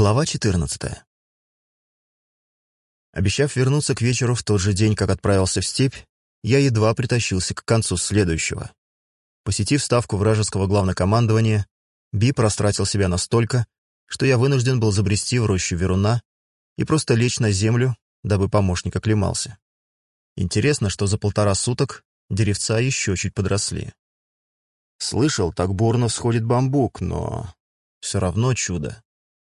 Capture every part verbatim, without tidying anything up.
Глава четырнадцатая. Обещав вернуться к вечеру в тот же день, как отправился в степь, я едва притащился к концу следующего. Посетив ставку вражеского главнокомандования, Бип растратил себя настолько, что я вынужден был забрести в рощу Веруна и просто лечь на землю, дабы помощник оклемался. Интересно, что за полтора суток деревца еще чуть подросли. Слышал, так бурно всходит бамбук, но все равно чудо.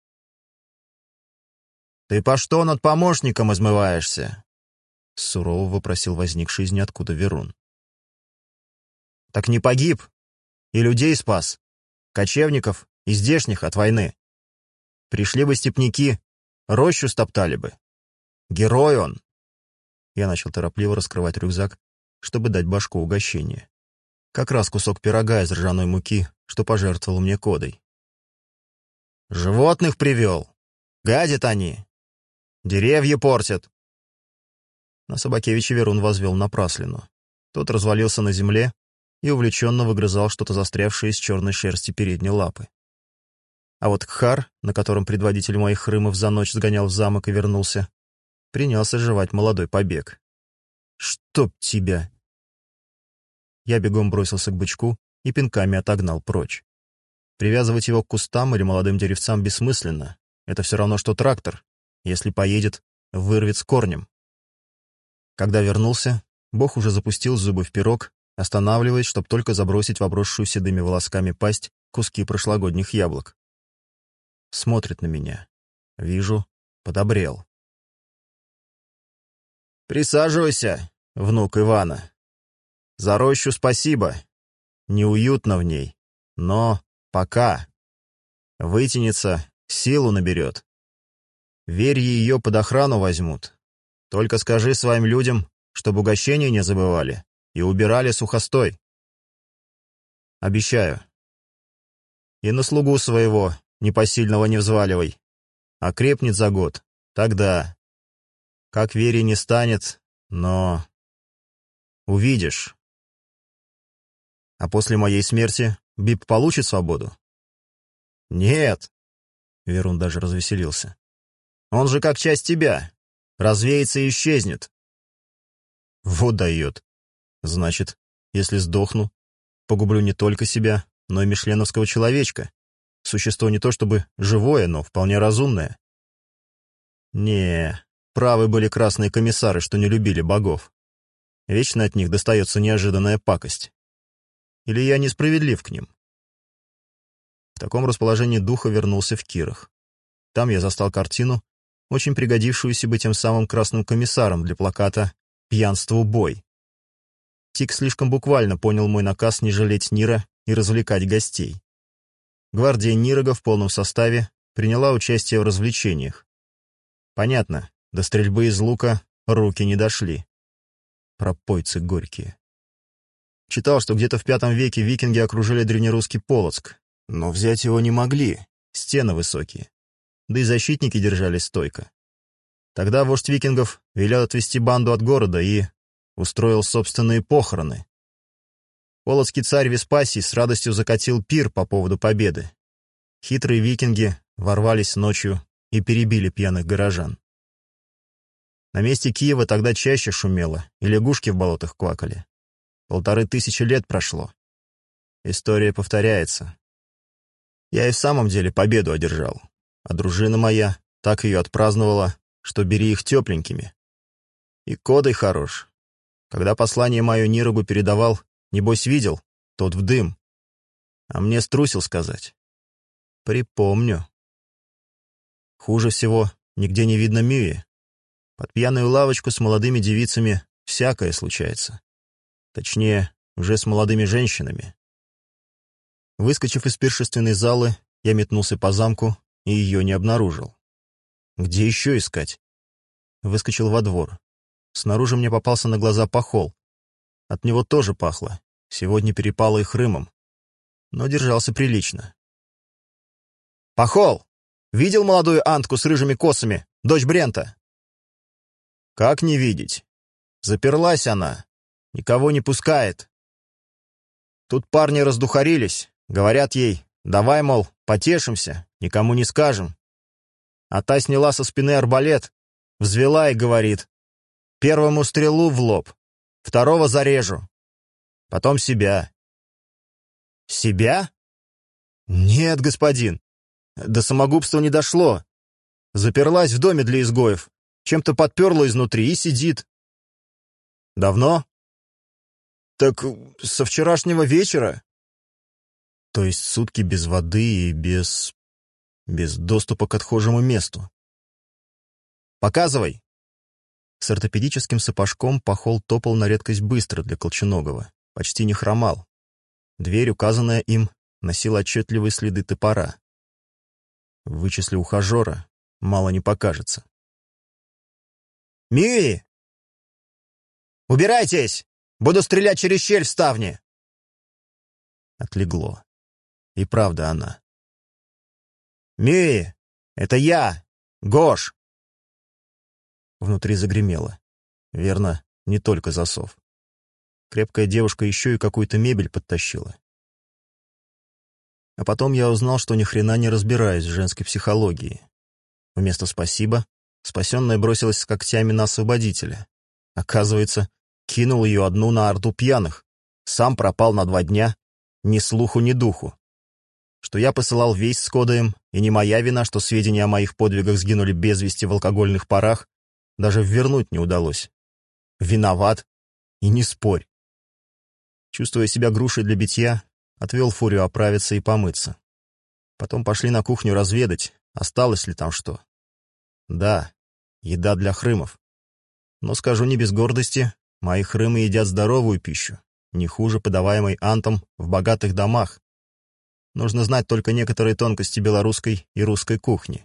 «Ты по что над помощником измываешься?» — сурово вопросил возникший из ниоткуда Верун. «Так не погиб? И людей спас? Кочевников и здешних от войны? Пришли бы степняки, рощу стоптали бы. Герой он!» Я начал торопливо раскрывать рюкзак, чтобы дать башку угощение. Как раз кусок пирога из ржаной муки, что пожертвовал мне Кодой. «Животных привел! Гадят они! Деревья портят!» На Собакевича Верун возвел напраслину. Тот развалился на земле и увлеченно выгрызал что-то застрявшее из черной шерсти передней лапы. А вот Кхар, на котором предводитель моих хрымов за ночь сгонял в замок и вернулся, принялся жевать молодой побег. «Чтоб тебя!» Я бегом бросился к бычку и пинками отогнал прочь. Привязывать его к кустам или молодым деревцам бессмысленно. Это все равно, что трактор. Если поедет, вырвет с корнем. Когда вернулся, Бог уже запустил зубы в пирог, останавливаясь, чтобы только забросить в обросшую седыми волосками пасть куски прошлогодних яблок. Смотрит на меня. Вижу, подобрел. «Присаживайся, внук Ивана. За рощу спасибо. Неуютно в ней, но пока. Вытянется, силу наберет. Верьи ее под охрану возьмут. Только скажи своим людям, чтобы угощения не забывали и убирали сухостой. Обещаю. И на слугу своего непосильного не взваливай. Окрепнет за год. Тогда. Как Вере не станет, но... Увидишь. А после моей смерти Бип получит свободу? Нет. Верун даже развеселился. Он же как часть тебя. Развеется и исчезнет. Вот дает. Значит, если сдохну, погублю не только себя, но и мишленовского человечка. Существо не то чтобы живое, но вполне разумное. Не, правы были красные комиссары, что не любили богов. Вечно от них достается неожиданная пакость. Или я несправедлив к ним? В таком расположении духа вернулся в Кирах. Там я застал картину, очень пригодившуюся бы тем самым красным комиссаром для плаката «Пьянству бой». Тик слишком буквально понял мой наказ не жалеть Нира и развлекать гостей. Гвардия Нирога в полном составе приняла участие в развлечениях. Понятно, до стрельбы из лука руки не дошли. Пропойцы горькие. Читал, что где-то в пятом веке викинги окружили древнерусский Полоцк, но взять его не могли, стены высокие. Да и защитники держались стойко. Тогда вождь викингов велел отвести банду от города и устроил собственные похороны. Полоцкий царь Веспасий с радостью закатил пир по поводу победы. Хитрые викинги ворвались ночью и перебили пьяных горожан. На месте Киева тогда чаще шумело, и лягушки в болотах квакали. Полторы тысячи лет прошло. История повторяется. Я и в самом деле победу одержал. А дружина моя так ее отпраздновала, что бери их тепленькими. И Кодой хорош. Когда послание мое Нирогу передавал, небось видел, тот в дым. А мне струсил сказать. Припомню. Хуже всего, нигде не видно Мюи. Под пьяную лавочку с молодыми девицами всякое случается. Точнее, уже с молодыми женщинами. Выскочив из пиршественной залы, я метнулся по замку и ее не обнаружил. Где еще искать? Выскочил во двор. Снаружи мне попался на глаза Пахол. От него тоже пахло. Сегодня перепало и хрымом. Но держался прилично. «Пахол! Видел молодую антку с рыжими косами, дочь Брента?» «Как не видеть? Заперлась она. Никого не пускает. Тут парни раздухарились. Говорят ей, давай, мол, потешимся, никому не скажем. А та сняла со спины арбалет, взвела и говорит: «Первому стрелу в лоб, второго зарежу, потом себя». «Себя? Нет, господин, до самогубства не дошло. Заперлась в доме для изгоев, чем-то подперла изнутри и сидит». «Давно?» «Так со вчерашнего вечера». «То есть сутки без воды и без... без доступа к отхожему месту?» «Показывай». С ортопедическим сапожком Пахол топал на редкость быстро для колченогого, почти не хромал. Дверь, указанная им, носила отчетливые следы топора. В вычисле ухажера мало не покажется. «Мюи! Убирайтесь! Буду стрелять через щель в ставне!» Отлегло. И правда она. «Мюи! Это я! Гош!» Внутри загремело. Верно, не только засов. Крепкая девушка еще и какую-то мебель подтащила. А потом я узнал, что ни хрена не разбираюсь в женской психологии. Вместо «спасибо» спасенная бросилась с когтями на освободителя. Оказывается, кинул ее одну на орду пьяных. Сам пропал на два дня. Ни слуху, ни духу. Что я посылал весть с кодаем, и не моя вина, что сведения о моих подвигах сгинули без вести в алкогольных парах, даже вернуть не удалось. Виноват. И не спорь. Чувствуя себя грушей для битья, отвел Фурию оправиться и помыться. Потом пошли на кухню разведать, осталось ли там что. Да, еда для хрымов. Но скажу не без гордости, мои хрымы едят здоровую пищу, не хуже подаваемой антом в богатых домах. Нужно знать только некоторые тонкости белорусской и русской кухни.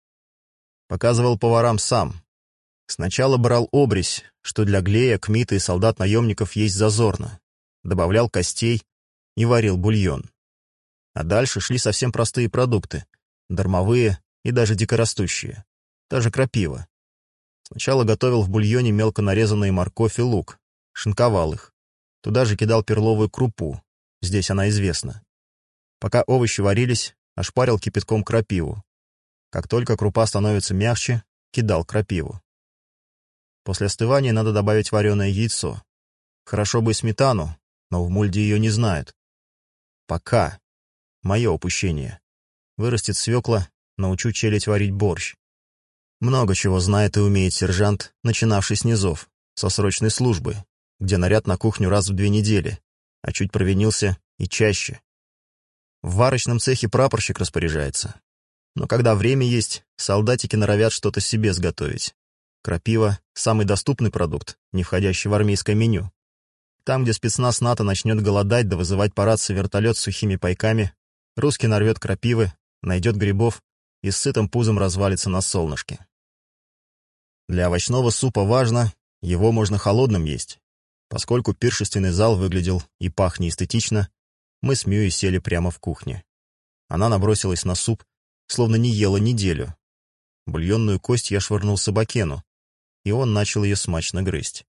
Показывал поварам сам. Сначала брал обрезь, что для Глея, Кмита и солдат-наемников есть зазорно. Добавлял костей и варил бульон. А дальше шли совсем простые продукты, дармовые и даже дикорастущие. Та же крапива. Сначала готовил в бульоне мелко нарезанные морковь и лук, шинковал их. Туда же кидал перловую крупу, здесь она известна. Пока овощи варились, ошпарил кипятком крапиву. Как только крупа становится мягче, кидал крапиву. После остывания надо добавить вареное яйцо. Хорошо бы и сметану, но в мульде ее не знают. Пока. Мое упущение. Вырастет свекла, научу челядь варить борщ. Много чего знает и умеет сержант, начинавший с низов, со срочной службы, где наряд на кухню раз в две недели, а чуть провинился и чаще. В варочном цехе прапорщик распоряжается. Но когда время есть, солдатики норовят что-то себе сготовить. Крапива — самый доступный продукт, не входящий в армейское меню. Там, где спецназ НАТО начнет голодать да вызывать по рации вертолет с сухими пайками, русский нарвет крапивы, найдет грибов и с сытым пузом развалится на солнышке. Для овощного супа важно, его можно холодным есть. Поскольку пиршественный зал выглядел и пах неэстетично, мы с Мюей сели прямо в кухне. Она набросилась на суп, словно не ела неделю. Бульонную кость я швырнул собакену, и он начал ее смачно грызть.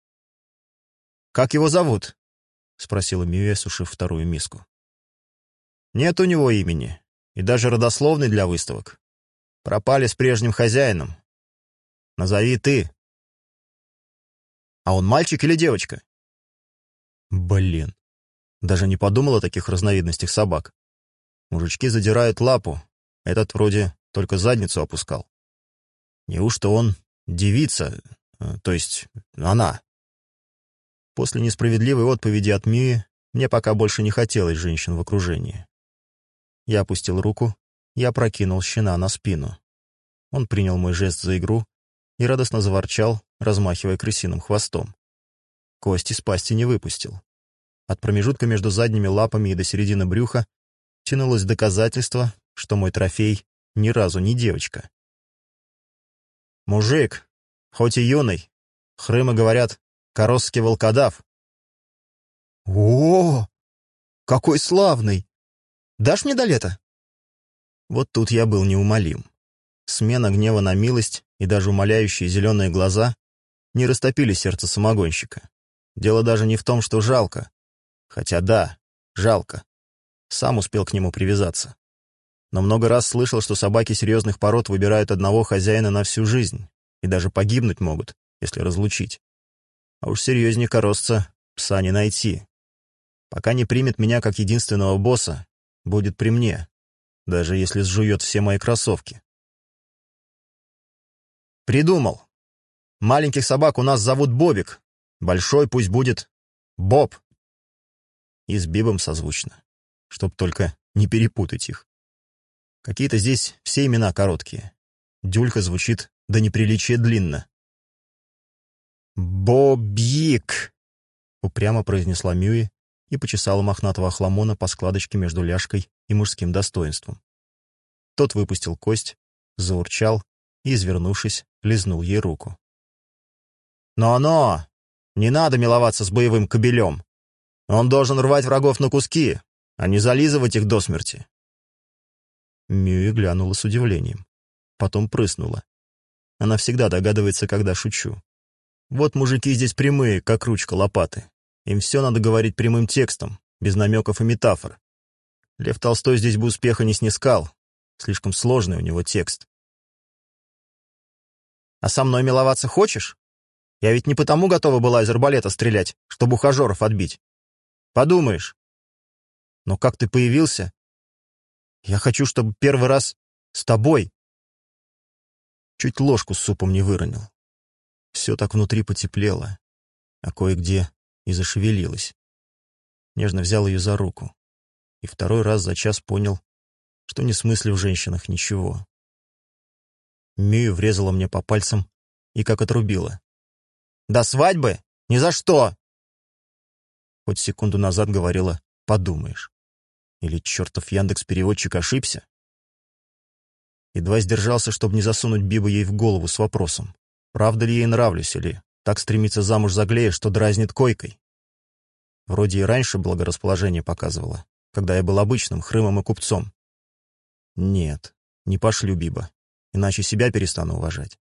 «Как его зовут?» — спросила Мюя, сушив вторую миску. «Нет у него имени, и даже родословной для выставок. Пропали с прежним хозяином. Назови ты». «А он мальчик или девочка?» Блин, даже не подумал о таких разновидностях собак. Мужички задирают лапу, этот вроде только задницу опускал. Неужто он девица, то есть она? После несправедливой отповеди от Мии мне пока больше не хотелось женщин в окружении. Я опустил руку и опрокинул щена на спину. Он принял мой жест за игру и радостно заворчал, размахивая крысиным хвостом. Кости с пасти не выпустил. От промежутка между задними лапами и до середины брюха тянулось доказательство, что мой трофей ни разу не девочка. «Мужик, хоть и юный, хрымы говорят, коросский волкодав». «О, какой славный! Дашь мне до лета?» Вот тут я был неумолим. Смена гнева на милость и даже умоляющие зеленые глаза не растопили сердце самогонщика. Дело даже не в том, что жалко. Хотя да, жалко. Сам успел к нему привязаться. но много раз слышал, что собаки серьезных пород выбирают одного хозяина на всю жизнь и даже погибнуть могут, если разлучить. А уж серьезнее коросца пса не найти. Пока не примет меня как единственного босса, будет при мне, даже если сжует все мои кроссовки. Придумал. Маленьких собак у нас зовут Бобик, большой пусть будет Боб. И с Бибом созвучно, чтоб только не перепутать их. Какие-то здесь все имена короткие. Дюлька звучит до неприличия длинно. «Бобик!» — упрямо произнесла Мюи и почесала мохнатого охламона по складочке между ляжкой и мужским достоинством. Тот выпустил кость, заурчал и, извернувшись, лизнул ей руку. «Но-но! Не надо миловаться с боевым кобелем! Он должен рвать врагов на куски, а не зализывать их до смерти!» Мюи глянула с удивлением, потом прыснула. Она всегда догадывается, когда шучу. Вот мужики здесь прямые, как ручка лопаты. Им все надо говорить прямым текстом, без намеков и метафор. Лев Толстой здесь бы успеха не снискал. Слишком сложный у него текст. «А со мной миловаться хочешь? Я ведь не потому готова была из арбалета стрелять, чтобы ухажеров отбить. Подумаешь. Но как ты появился? Я хочу, чтобы первый раз с тобой». Чуть ложку с супом не выронил. Все так внутри потеплело, а кое-где и зашевелилось. Нежно взял ее за руку. И второй раз за час понял, что не смыслю в женщинах ничего. Мию врезала мне по пальцам и как отрубила. «До свадьбы? Ни за что!» Хоть секунду назад говорила «подумаешь». Или чертов Яндекс-переводчик ошибся? Едва сдержался, чтобы не засунуть Бибу ей в голову с вопросом, правда ли ей нравлюсь, или так стремится замуж за Глея, что дразнит койкой. Вроде и раньше благорасположение показывала, когда я был обычным хрымом и купцом. Нет, не пошлю Биба, иначе себя перестану уважать.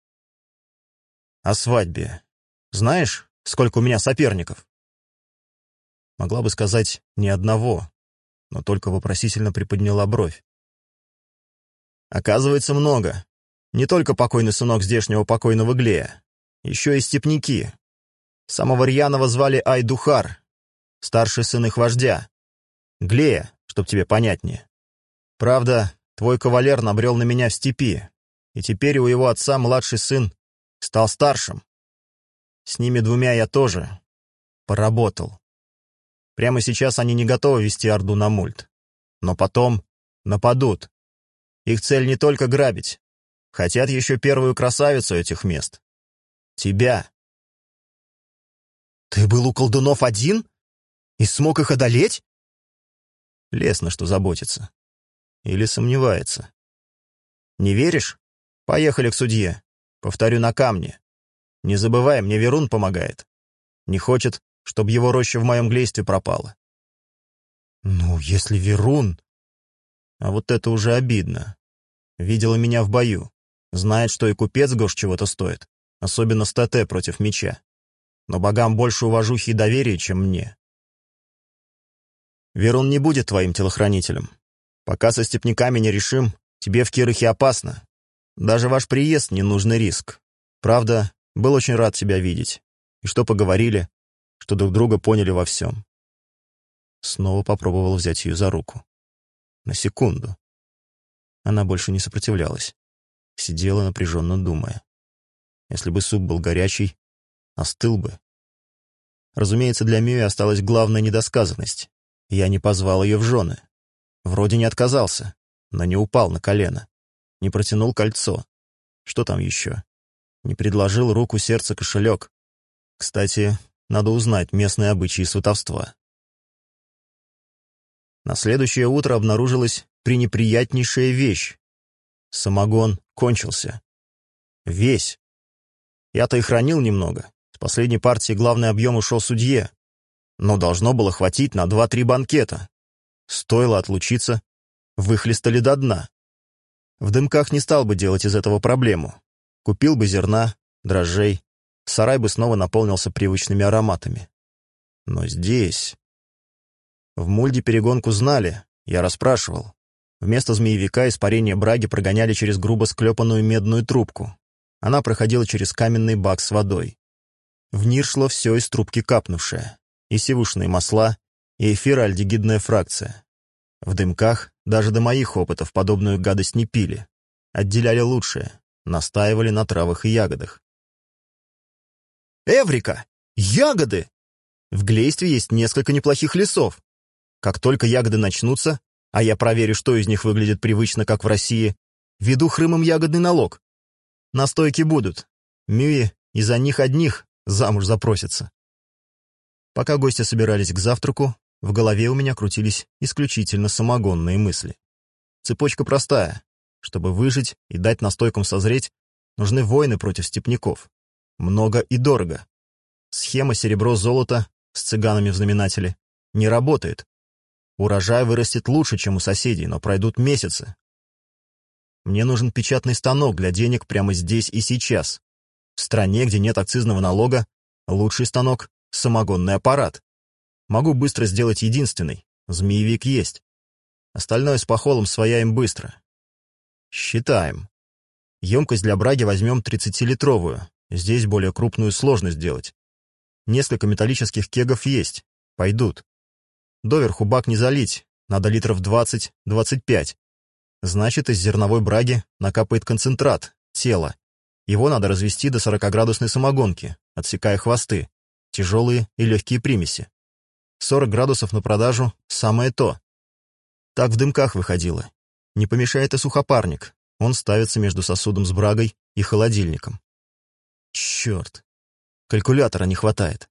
О свадьбе. Знаешь, сколько у меня соперников? Могла бы сказать «ни одного», но только вопросительно приподняла бровь. Оказывается, много. Не только покойный сынок здешнего покойного Глея, еще и степняки. Самого рьяного звали Айдухар, старший сын их вождя. Глея, чтоб тебе понятнее. Правда, твой кавалер набрел на меня в степи, и теперь у его отца младший сын стал старшим. С ними двумя я тоже поработал. Прямо сейчас они не готовы вести орду на мульт. Но потом нападут. Их цель не только грабить. Хотят еще первую красавицу этих мест. Тебя. Ты был у колдунов один? И смог их одолеть? Лесно, что заботится. Или сомневается. Не веришь? Поехали к судье. Повторю на камне. Не забывай, мне Верун помогает. Не хочет, чтобы его роща в моем глействе пропала. Ну, если Верун... А вот это уже обидно. Видела меня в бою. Знает, что и купец Гош чего-то стоит. Особенно статэ против меча. Но богам больше уважухи и доверия, чем мне. Верун не будет твоим телохранителем. Пока со степняками не решим, тебе в Кирихе опасно. Даже ваш приезд — ненужный риск. Правда, был очень рад тебя видеть. И что поговорили, что друг друга поняли во всем. Снова попробовал взять ее за руку. На секунду. Она больше не сопротивлялась. Сидела, напряженно думая. Если бы суп был горячий, остыл бы. Разумеется, для Мюи осталась главная недосказанность. Я не позвал ее в жены. Вроде не отказался, но не упал на колено. Не протянул кольцо. Что там еще? Не предложил руку, сердце, кошелек. Кстати, надо узнать местные обычаи сватовства. На следующее утро обнаружилась пренеприятнейшая вещь. Самогон кончился. Весь. Я-то и хранил немного. С последней партии главный объем ушел судье. Но должно было хватить на два-три банкета. Стоило отлучиться, выхлестали до дна. В дымках не стал бы делать из этого проблему. Купил бы зерна, дрожжей, сарай бы снова наполнился привычными ароматами. Но здесь... В Мульде перегонку знали, я расспрашивал. Вместо змеевика испарение браги прогоняли через грубо склепанную медную трубку. Она проходила через каменный бак с водой. В нир шло все из трубки капнувшее. И сивушные масла, и эфироальдегидная фракция. В дымках даже до моих опытов подобную гадость не пили. Отделяли лучшее, настаивали на травах и ягодах. «Эврика! Ягоды! В Глействе есть несколько неплохих лесов. Как только ягоды начнутся, а я проверю, что из них выглядит привычно, как в России, веду Хрымом ягодный налог. Настойки будут. Мюи из-за них одних замуж запросятся». Пока гости собирались к завтраку, в голове у меня крутились исключительно самогонные мысли. Цепочка простая. Чтобы выжить и дать настойкам созреть, нужны воины против степняков. Много и дорого. Схема серебро-золото с цыганами в знаменателе не работает. Урожай вырастет лучше, чем у соседей, но пройдут месяцы. Мне нужен печатный станок для денег прямо здесь и сейчас. В стране, где нет акцизного налога, лучший станок — самогонный аппарат. Могу быстро сделать единственный. Змеевик есть. Остальное с похолом свояем быстро. Считаем. Емкость для браги возьмем тридцатилитровую. Здесь более крупную сложно сделать. Несколько металлических кегов есть. Пойдут. Доверху бак не залить. Надо литров двадцать-двадцать пять. Значит, из зерновой браги накапает концентрат, тело. Его надо развести до сорокаградусной самогонки, отсекая хвосты, тяжелые и легкие примеси. сорок градусов на продажу — самое то. Так в дымках выходило. Не помешает и сухопарник. Он ставится между сосудом с брагой и холодильником. Черт! Калькулятора не хватает.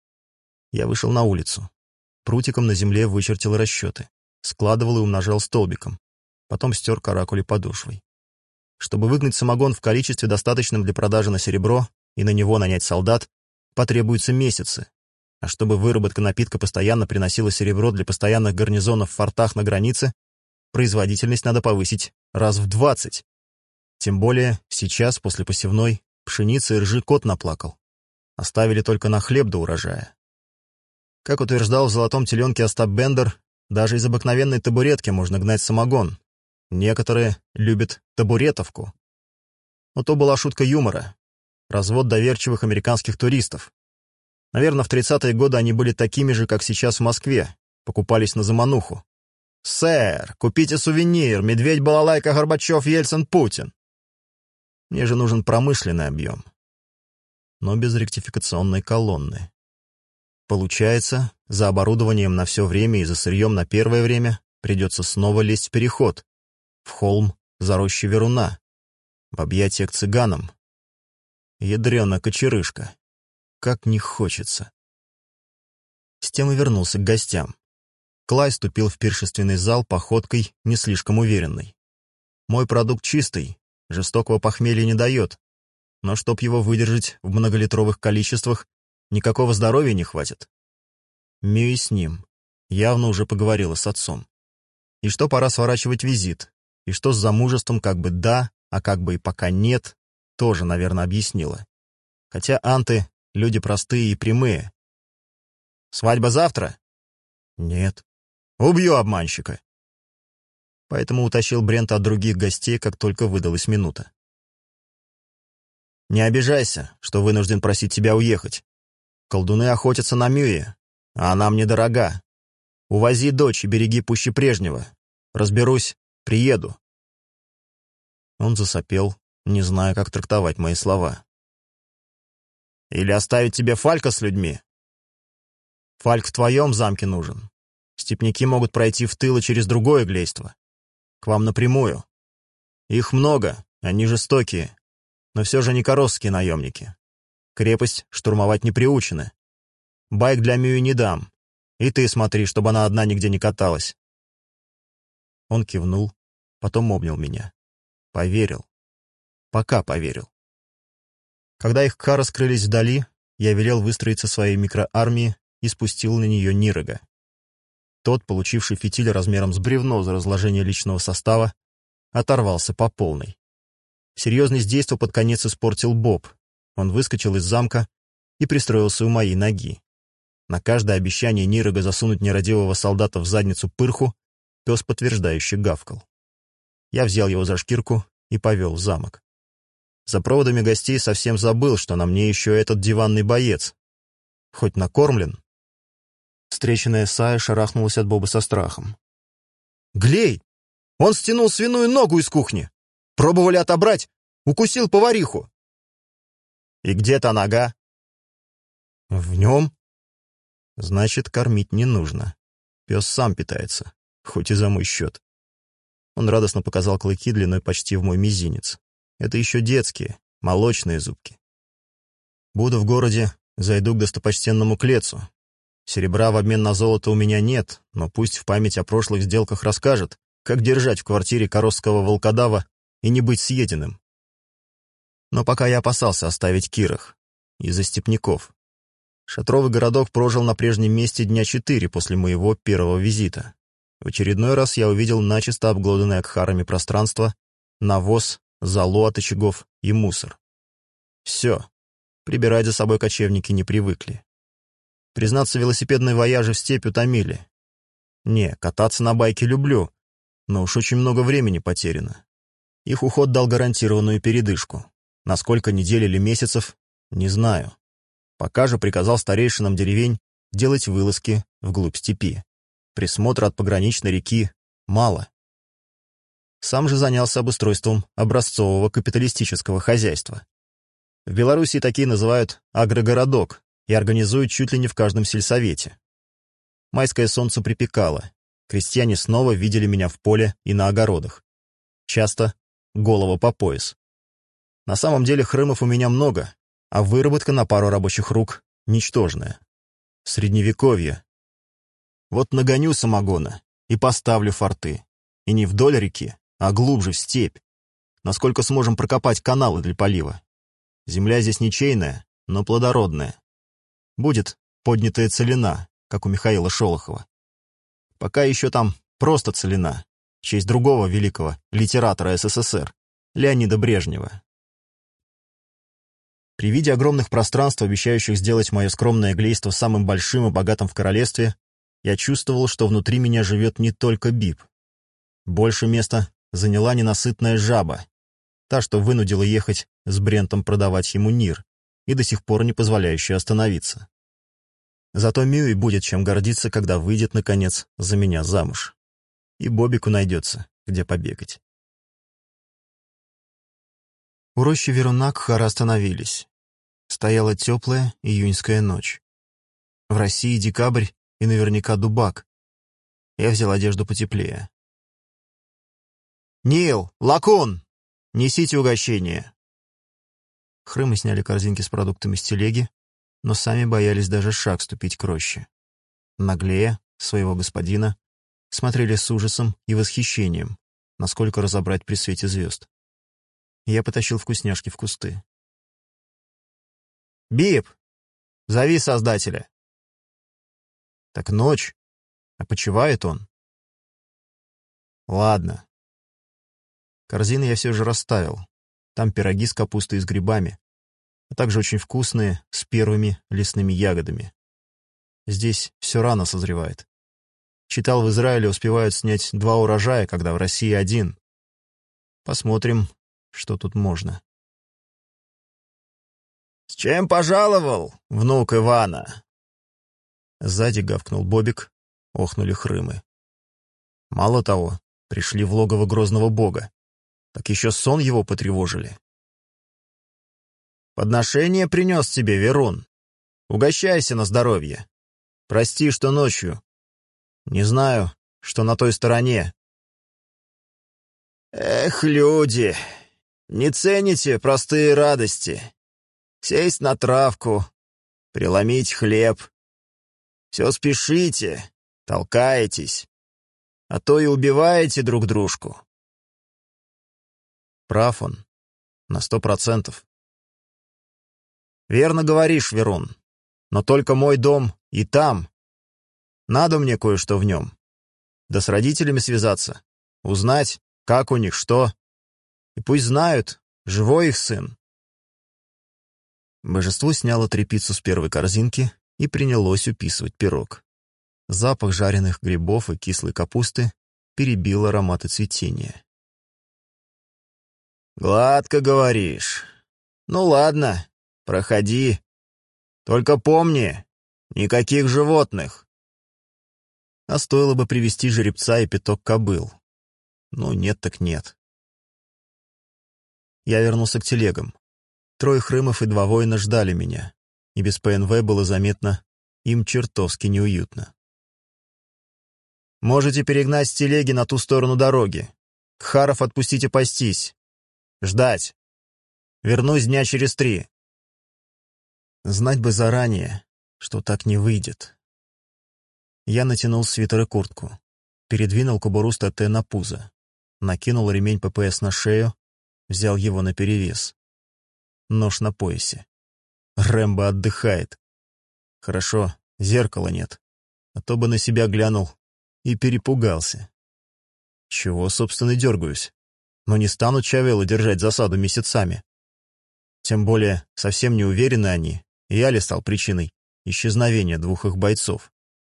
Я вышел на улицу. Прутиком на земле вычертил расчеты. Складывал и умножал столбиком. Потом стер каракули подошвой. Чтобы выгнать самогон в количестве, достаточном для продажи на серебро, и на него нанять солдат, потребуются месяцы. А чтобы выработка напитка постоянно приносила серебро для постоянных гарнизонов в фортах на границе, производительность надо повысить раз в двадцать. Тем более сейчас, после посевной, пшеницы и ржи кот наплакал. Оставили только на хлеб до урожая. Как утверждал в «Золотом теленке» Остап Бендер, даже из обыкновенной табуретки можно гнать самогон. Некоторые любят табуретовку. Но то была шутка юмора. Развод доверчивых американских туристов. Наверное, в тридцатые годы они были такими же, как сейчас в Москве. Покупались на замануху. «Сэр, купите сувенир. Медведь, балалайка, Горбачев, Ельцин, Путин». Мне же нужен промышленный объем. Но без ректификационной колонны. Получается, за оборудованием на все время и за сырьем на первое время придется снова лезть в переход. В холм за рощу Веруна. В объятия к цыганам. Ядрена кочерышка. Как не хочется. С тем и вернулся к гостям. Клай ступил в пиршественный зал походкой не слишком уверенной. Мой продукт чистый, жестокого похмелья не дает, но чтоб его выдержать в многолитровых количествах, никакого здоровья не хватит. Мюи с ним. Явно уже поговорила с отцом. И что пора сворачивать визит, и что с замужеством как бы да, а как бы и пока нет, тоже, наверное, объяснила. Хотя анты — люди простые и прямые. «Свадьба завтра?» «Нет». «Убью обманщика». Поэтому утащил Брента от других гостей, как только выдалась минута. «Не обижайся, что вынужден просить тебя уехать. Колдуны охотятся на Мюи, а она мне дорога. Увози дочь и береги пуще прежнего. Разберусь, приеду». Он засопел, не зная, как трактовать мои слова. «Или оставить тебе Фалька с людьми? Фальк в твоем замке нужен. Степняки могут пройти в тыл и через другое глейство. К вам напрямую. Их много, они жестокие, но все же не коросские наемники. Крепость штурмовать не приучены. Байк для Мюи не дам. И ты смотри, чтобы она одна нигде не каталась». Он кивнул, потом обнял меня. Поверил. Пока поверил. Когда их кары скрылись вдали, я велел выстроиться своей микроармии и спустил на нее Нирога. Тот, получивший фитиль размером с бревно за разложение личного состава, оторвался по полной. Серьезность действа под конец испортил Боб. Он выскочил из замка и пристроился у моей ноги. На каждое обещание Нирога засунуть нерадивого солдата в задницу пырху пес подтверждающе гавкал. Я взял его за шкирку и повел в замок. За проводами гостей совсем забыл, что на мне еще этот диванный боец. Хоть накормлен. Встреченная Сая шарахнулась от Боба со страхом. «Глей! Он стянул свиную ногу из кухни! Пробовали отобрать! Укусил повариху!» «И где та нога?» «В нем?» «Значит, кормить не нужно. Пес сам питается, хоть и за мой счет». Он радостно показал клыки длиной почти в мой мизинец. Это еще детские, молочные зубки. Буду в городе, зайду к достопочтенному Клецу. Серебра в обмен на золото у меня нет, но пусть в память о прошлых сделках расскажет, как держать в квартире коростского волкодава и не быть съеденным. Но пока я опасался оставить Кирах из-за степняков. Шатровый городок прожил на прежнем месте дня четыре после моего первого визита. В очередной раз я увидел начисто обглоданное акхарами пространство, навоз, золу от очагов и мусор. Все. Прибирать за собой кочевники не привыкли. Признаться, велосипедные вояжи в степь утомили. Не, кататься на байке люблю, но уж очень много времени потеряно. Их уход дал гарантированную передышку. На сколько недель или месяцев, не знаю. Пока же приказал старейшинам деревень делать вылазки вглубь степи. Присмотра от пограничной реки мало. Сам же занялся обустройством образцового капиталистического хозяйства. В Белоруссии такие называют агрогородок и организуют чуть ли не в каждом сельсовете. Майское солнце припекало. Крестьяне снова видели меня в поле и на огородах. Часто голова по пояс. На самом деле хрымов у меня много, а выработка на пару рабочих рук ничтожная. Средневековье. Вот нагоню самогона и поставлю форты. И не вдоль реки, а глубже в степь. Насколько сможем прокопать каналы для полива. Земля здесь ничейная, но плодородная. Будет поднятая целина, как у Михаила Шолохова. Пока еще там просто целина, в честь другого великого литератора СССР, Леонида Брежнева. При виде огромных пространств, обещающих сделать мое скромное глейство самым большим и богатым в королевстве, я чувствовал, что внутри меня живет не только Бип. Больше места заняла ненасытная жаба, та, что вынудила ехать с Брентом продавать ему Нир и до сих пор не позволяющая остановиться. Зато Мюи будет чем гордиться, когда выйдет, наконец, за меня замуж. И Бобику найдется, где побегать. У рощи Верунакхара остановились. Стояла теплая июньская ночь. В России декабрь и наверняка дубак. Я взял одежду потеплее. «Нил! Лакун! Несите угощение!» Хрымы сняли корзинки с продуктами с телеги, но сами боялись даже шаг ступить к роще. Наглея, своего господина, смотрели с ужасом и восхищением, насколько разобрать при свете звезд. Я потащил вкусняшки в кусты. «Бип! Зови создателя!» «Так ночь, а почивает он?» «Ладно». Корзины я все же расставил. Там пироги с капустой и с грибами, а также очень вкусные, с первыми лесными ягодами. Здесь все рано созревает. Читал, в Израиле успевают снять два урожая, когда в России один. Посмотрим, что тут можно. «С чем пожаловал, внук Ивана?» Сзади гавкнул Бобик, охнули хрымы. Мало того, пришли в логово грозного бога, так еще сон его потревожили. «Подношение принес тебе Верун. Угощайся на здоровье. Прости, что ночью. Не знаю, что на той стороне». «Эх, люди, не цените простые радости. Сесть на травку, преломить хлеб. Все спешите, толкаетесь, а то и убиваете друг дружку». Прав он, на сто процентов. «Верно говоришь, Верун, но только мой дом и там. Надо мне кое-что в нем. Да с родителями связаться, узнать, как у них, что. И пусть знают, живой их сын». Божество сняло тряпицу с первой корзинки и принялось уписывать пирог. Запах жареных грибов и кислой капусты перебил ароматы цветения. Гладко говоришь. Ну ладно, проходи. Только помни, никаких животных. А стоило бы привести жеребца и пяток кобыл. Ну, нет так нет. Я вернулся к телегам. Трое хрымов и два воина ждали меня, и без ПНВ было заметно, им чертовски неуютно. Можете перегнать с телеги на ту сторону дороги. Кхаров отпустите пастись. Ждать. Вернусь дня через три. Знать бы заранее, что так не выйдет. Я натянул свитер и куртку, передвинул кобуру с ТТ на пузо, накинул ремень ППС на шею, взял его наперевес. Нож на поясе. Рэмбо отдыхает. Хорошо, зеркала нет, а то бы на себя глянул и перепугался. Чего, собственно, дергаюсь? Но не станут чавелы держать засаду месяцами. Тем более, совсем не уверены они, и я ли стал причиной исчезновения двух их бойцов.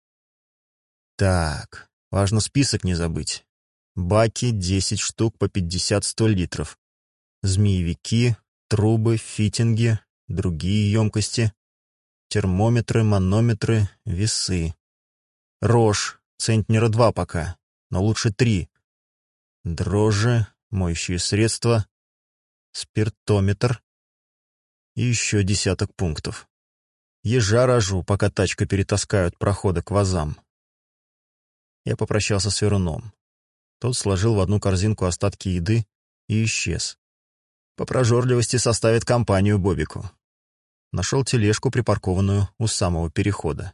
Так, важно список не забыть. Баки десять штук по пятьдесят-сто литров. Змеевики, трубы, фитинги, другие емкости. Термометры, манометры, весы. Рожь, центнера два пока, но лучше три. Дрожжи, моющие средства, спиртометр и еще десяток пунктов. Ежа рожу, пока тачка перетаскают прохода к вазам. Я попрощался с Веруном. Тот сложил в одну корзинку остатки еды и исчез. По прожорливости составит компанию Бобику. Нашел тележку, припаркованную у самого перехода.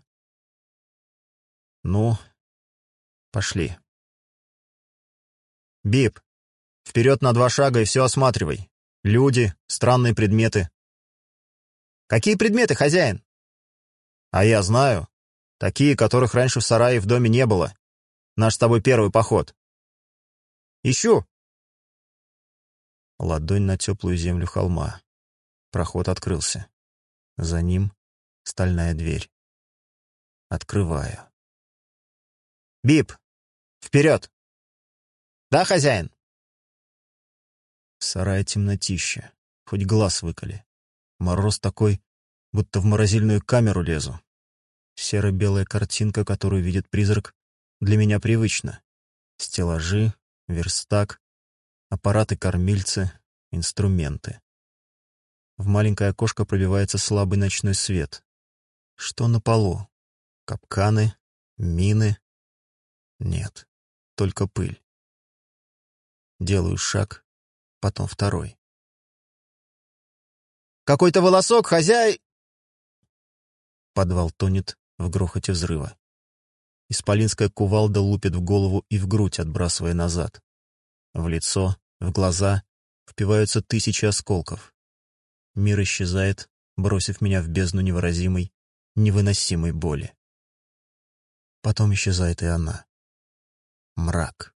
Ну, пошли. Бип, вперед на два шага и все осматривай. Люди, странные предметы. Какие предметы, хозяин? А я знаю. Такие, которых раньше в сарае в доме не было. Наш с тобой первый поход. Ищу. Ладонь на теплую землю холма. Проход открылся. За ним стальная дверь. Открываю. Бип, вперед. Да, хозяин? В сарае темнотища. Хоть глаз выколи. Мороз такой, будто в морозильную камеру лезу. Серо-белая картинка, которую видит призрак, для меня привычна. Стеллажи, верстак, аппараты-кормильцы, инструменты. В маленькое окошко пробивается слабый ночной свет. Что на полу? Капканы? Мины? Нет, только пыль. Делаю шаг, потом второй. «Какой-то волосок, хозяй!» Подвал тонет в грохоте взрыва. Исполинская кувалда лупит в голову и в грудь, отбрасывая назад. В лицо, в глаза впиваются тысячи осколков. Мир исчезает, бросив меня в бездну невыразимой, невыносимой боли. Потом исчезает и она. Мрак.